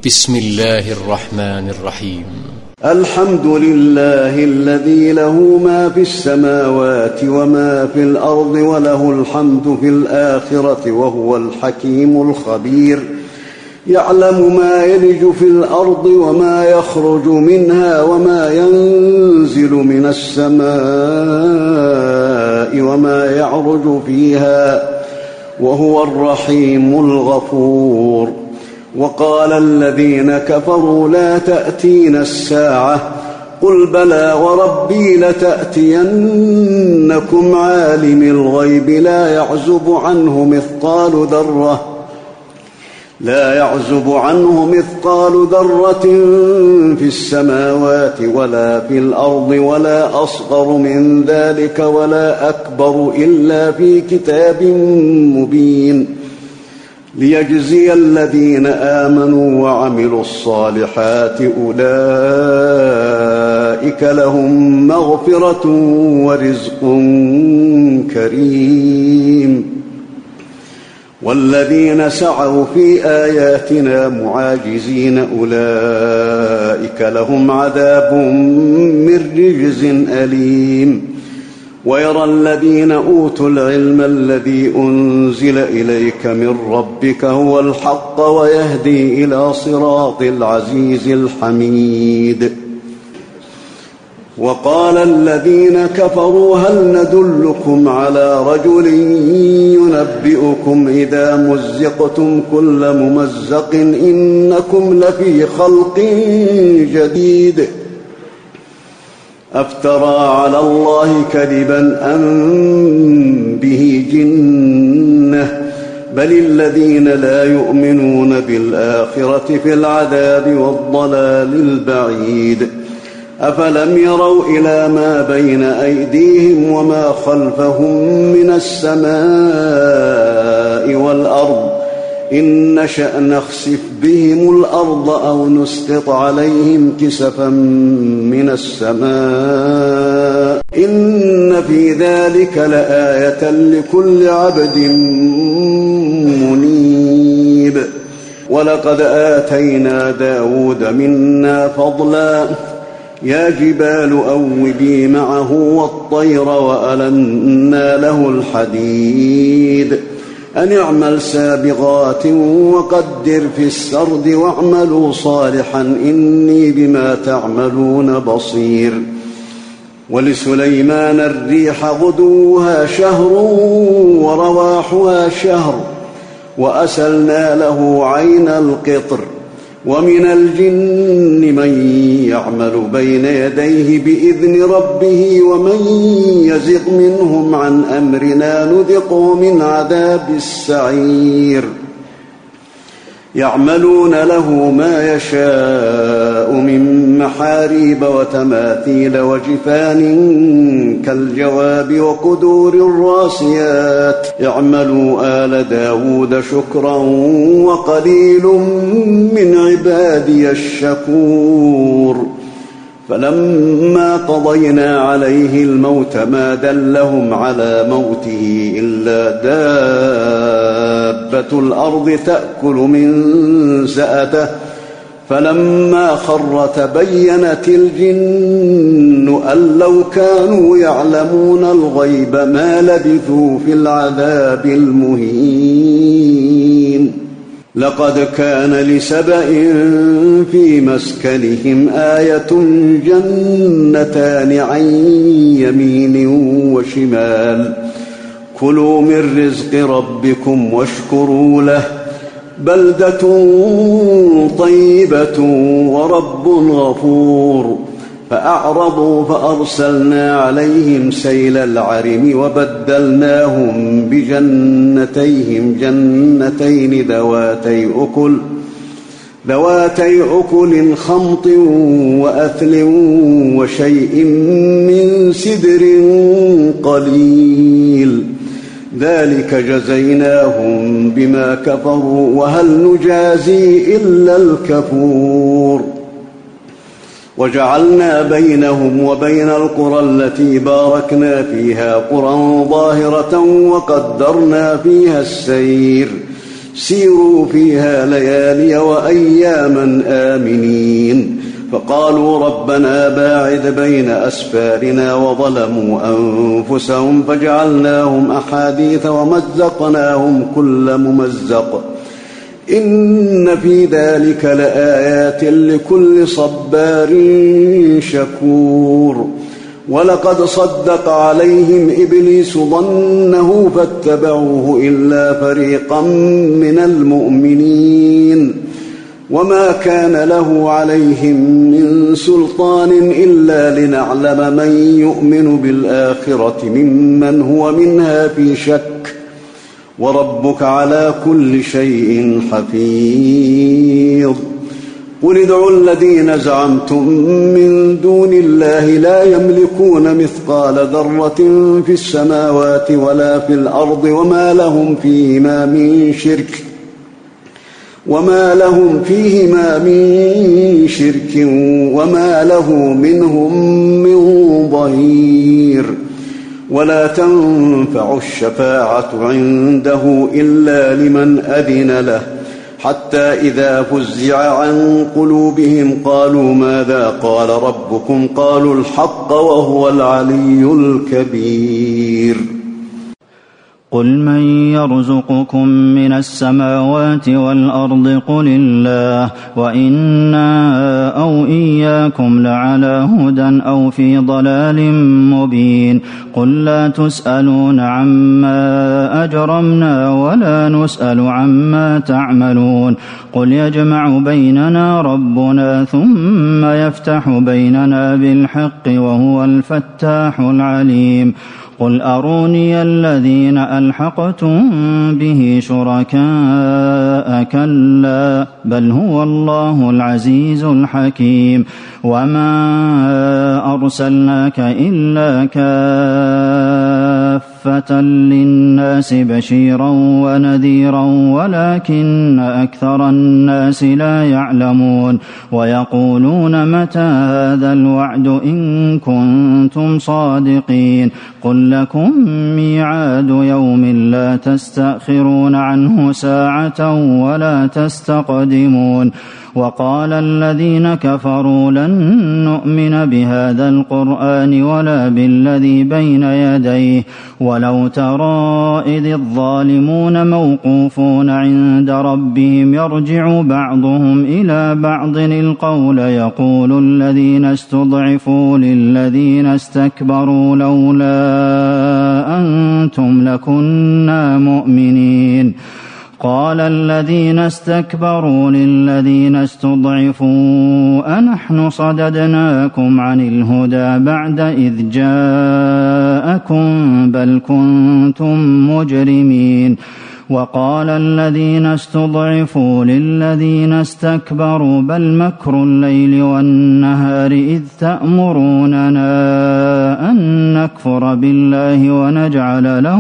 بسم الله الرحمن الرحيم. الحمد لله الذي له ما في السماوات وما في الأرض وله الحمد في الآخرة وهو الحكيم الخبير. يعلم ما يلج في الأرض وما يخرج منها وما ينزل من السماء وما يعرج فيها وهو الرحيم الغفور. وقال الذين كفروا لا تأتينا الساعة قل بلى وربي لتأتينكم عالم الغيب لا يعزب عنه مثقال ذرة في السماوات ولا في الأرض ولا أصغر من ذلك ولا أكبر إلا في كتاب مبين ليجزي الذين آمنوا وعملوا الصالحات أولئك لهم مغفرة ورزق كريم. والذين سعوا في آياتنا معاجزين أولئك لهم عذاب من رجز أليم. ويرى الذين أوتوا العلم الذي أنزل إليك من ربك هو الحق ويهدي إلى صراط العزيز الحميد. وقال الذين كفروا هل ندلكم على رجل ينبئكم إذا مزقتم كل ممزق إنكم لفي خلق جديد أفترى على الله كذبا أم به جنة بل الذين لا يؤمنون بالآخرة في العذاب والضلال البعيد. أفلم يروا إلى ما بين أيديهم وما خلفهم من السماء والأرض إن نشأ نخسف بهم الأرض أو نسقط عليهم كسفا من السماء إن في ذلك لآية لكل عبد منيب. ولقد آتينا داود منا فضلا يا جبال أوبي معه والطير وألنا له الحديد أن اعمل سابغات وقدر في السرد واعملوا صالحا إني بما تعملون بصير. ولسليمان الريح غدوها شهر ورواحها شهر وأسلنا له عين القطر. ومن الجن من يعمل بين يديه بإذن ربه ومن يزغ منهم عن أمرنا نذقه من عذاب السعير. يعملون له ما يشاء من محاريب وتماثيل وجفان كالجواب وقدور الراسيات اعملوا آل داود شكرا وقليل من عبادي الشكور. فلما قضينا عليه الموت ما دلهم على موته إلا دابة الأرض تأكل من سأته فلما خر تبينت الجن أن لو كانوا يعلمون الغيب ما لبثوا في العذاب المهين. لقد كان لسبأ في مسكنهم آية جنتان عن يمين وشمال كلوا من رزق ربكم واشكروا له بلدة طيبة ورب غفور. فأعرضوا فأرسلنا عليهم سيل العرم وبدلناهم بجنتيهم جنتين ذواتي أكل خمط وأثل وشيء من سدر قليل ذلك جزيناهم بما كفروا وهل نجازي إلا الكفور. وجعلنا بينهم وبين القرى التي باركنا فيها قرى ظاهرة وقدرنا فيها السير سيروا فيها ليالي وأياما آمنين. فقالوا ربنا باعد بين أسفارنا وظلموا أنفسهم فجعلناهم أحاديث ومزقناهم كل ممزق إن في ذلك لآيات لكل صبار شكور. ولقد صدق عليهم إبليس ظنه فاتبعوه إلا فريقا من المؤمنين وما كان له عليهم من سلطان إلا لنعلم من يؤمن بالآخرة ممن هو منها في شك وربك على كل شيء حفيظ. قل ادعوا الذين زعمتم من دون الله لا يملكون مثقال ذرة في السماوات ولا في الأرض وما لهم فيهما من شرك وما له منهم من ظهير. ولا تنفع الشفاعة عنده إلا لمن أذن له حتى إذا فزع عن قلوبهم قالوا ماذا قال ربكم قالوا الحق وهو العلي الكبير. قل من يرزقكم من السماوات والأرض قل الله وإنا أو إياكم لعلى هدى أو في ضلال مبين. قل لا تسألون عما أجرمنا ولا نسأل عما تعملون. قل يجمع بيننا ربنا ثم يفتح بيننا بالحق وهو الفتاح العليم. قل أروني الذين ألحقتم به شركاء كلا بل هو الله العزيز الحكيم. وما أرسلناك إلا كافة للناس بشيرا ونذيرا ولكن أكثر الناس لا يعلمون. ويقولون متى هذا الوعد إن كنتم صادقين. قل لكم ميعاد يوم لا تستأخرون عنه ساعة ولا تستقدمون. وقال الذين كفروا لن نؤمن بهذا القرآن ولا بالذي بين يديه ولو ترى إذ الظالمون موقوفون عند ربهم يرجع بعضهم إلى بعض القول يقول الذين استضعفوا للذين استكبروا لولا أنتم لكنا مؤمنين. قال الذين استكبروا للذين استضعفوا أنحن صددناكم عن الهدى بعد إذ جاءكم بل كنتم مجرمين. وقال الذين استضعفوا للذين استكبروا بل مكر الليل والنهار إذ تأمروننا أن نكفر بالله ونجعل له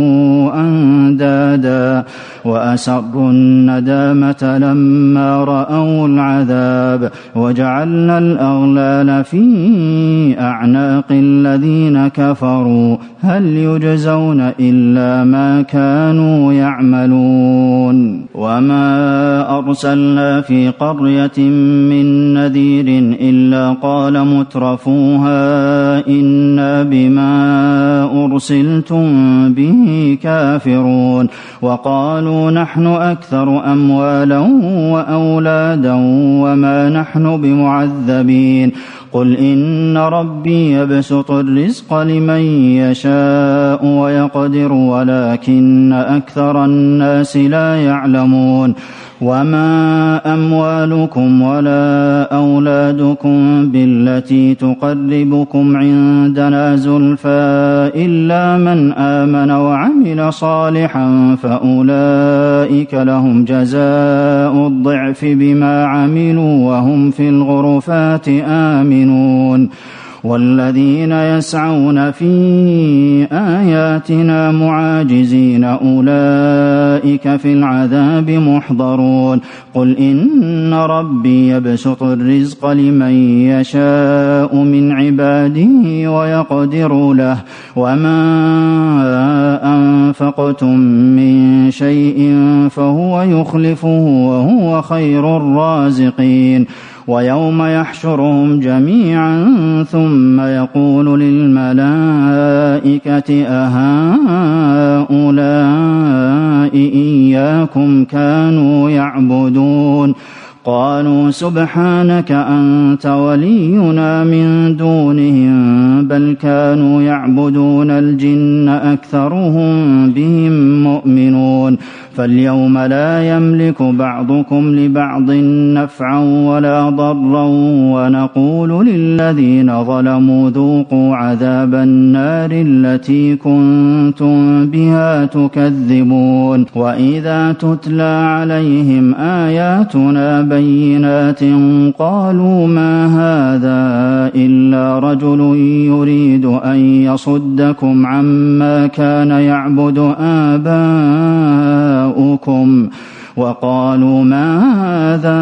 أندادا وأسروا الندامة لما رأوا العذاب وجعلنا الأغلال في أعناق الذين كفروا هل يجزون إلا ما كانوا يعملون. وما أرسلنا في قرية من نذير إلا قال مترفوها إنا بما أرسلتم به كافرون. وقالوا نحن أكثر أموالا وأولادا وما نحن بمعذبين. قل إن ربي يبسط الرزق لمن يشاء ويقدر ولكن أكثر الناس لا يعلمون. وما أموالكم ولا أولادكم بالتي تقربكم عندنا زلفى إلا من آمن وعمل صالحا فأولئك لهم جزاء الضعف بما عملوا وهم في الغرفات آمنون. والذين يسعون في آياتنا معاجزين أولئك في العذاب محضرون. قل إن ربي يبسط الرزق لمن يشاء من عباده ويقدر له وما أنفقتم من شيء فهو يخلفه وهو خير الرازقين ويوم يحشرهم جميعا ثم يقول للملائكة أهؤلاء إياكم كانوا يعبدون قالوا سبحانك أنت ولينا من دونهم بل كانوا يعبدون الجن أكثرهم بهم مؤمنون فاليوم لا يملك بعضكم لبعض نفعا ولا ضرا ونقول للذين ظلموا ذوقوا عذاب النار التي كنتم بها تكذبون وإذا تتلى عليهم آياتنا بينات قالوا ما هذا إلا رجل يريد أن يصدكم عما كان يعبد آباؤكم وقالوا ما هذا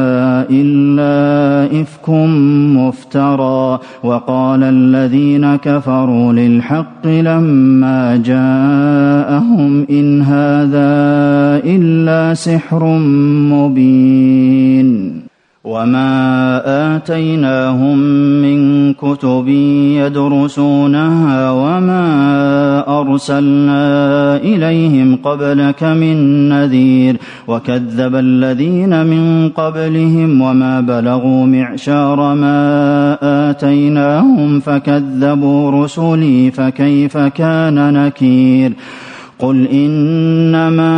إلا إفك مفترى وقال الذين كفروا للحق لما جاءهم إن هذا إلا سحر مبين وما آتيناهم من كتب يدرسونها وما أرسلنا إليهم قبلك من نذير وكذب الذين من قبلهم وما بلغوا معشار ما آتيناهم فكذبوا رسلي فكيف كان نكير قل إنما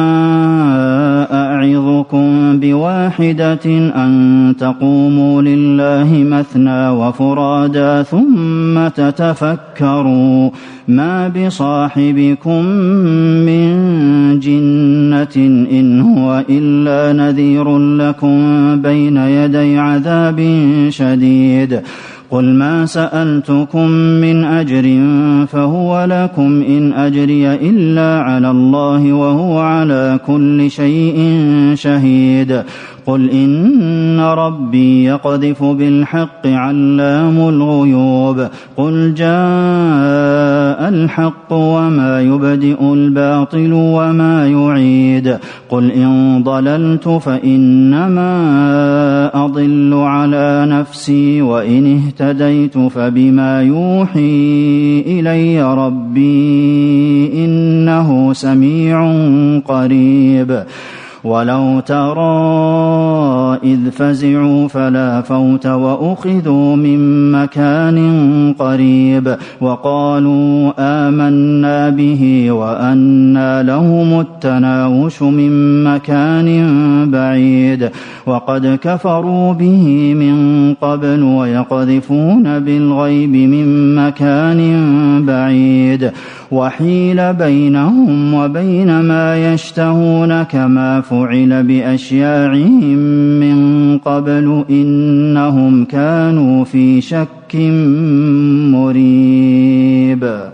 أعظكم بواحدة أن تقوموا لله مثنى وفرادا ثم تتفكروا ما بصاحبكم من جنة إن هو إلا نذير لكم بين يدي عذاب شديد قل ما سألتكم من أجر فهو لكم إن أجري إلا على الله وهو على كل شيء شهيد قل إن ربي يقذف بالحق علام الغيوب قل جاء الحق وما يبدئ الباطل وما يعيد قل إن ضللت فإنما أضل على نفسي وإن اهتديت فبما يوحي إلي ربي إنه سميع قريب ولو ترى إذ فزعوا فلا فوت وأخذوا من مكان قريب وقالوا آمنا به وأنى لهم التناوش من مكان بعيد وقد كفروا به من قبل ويقذفون بالغيب من مكان بعيد وحيل بينهم وبين ما يشتهون كما فعل بأشياعهم من قبل إنهم كانوا في شك مريب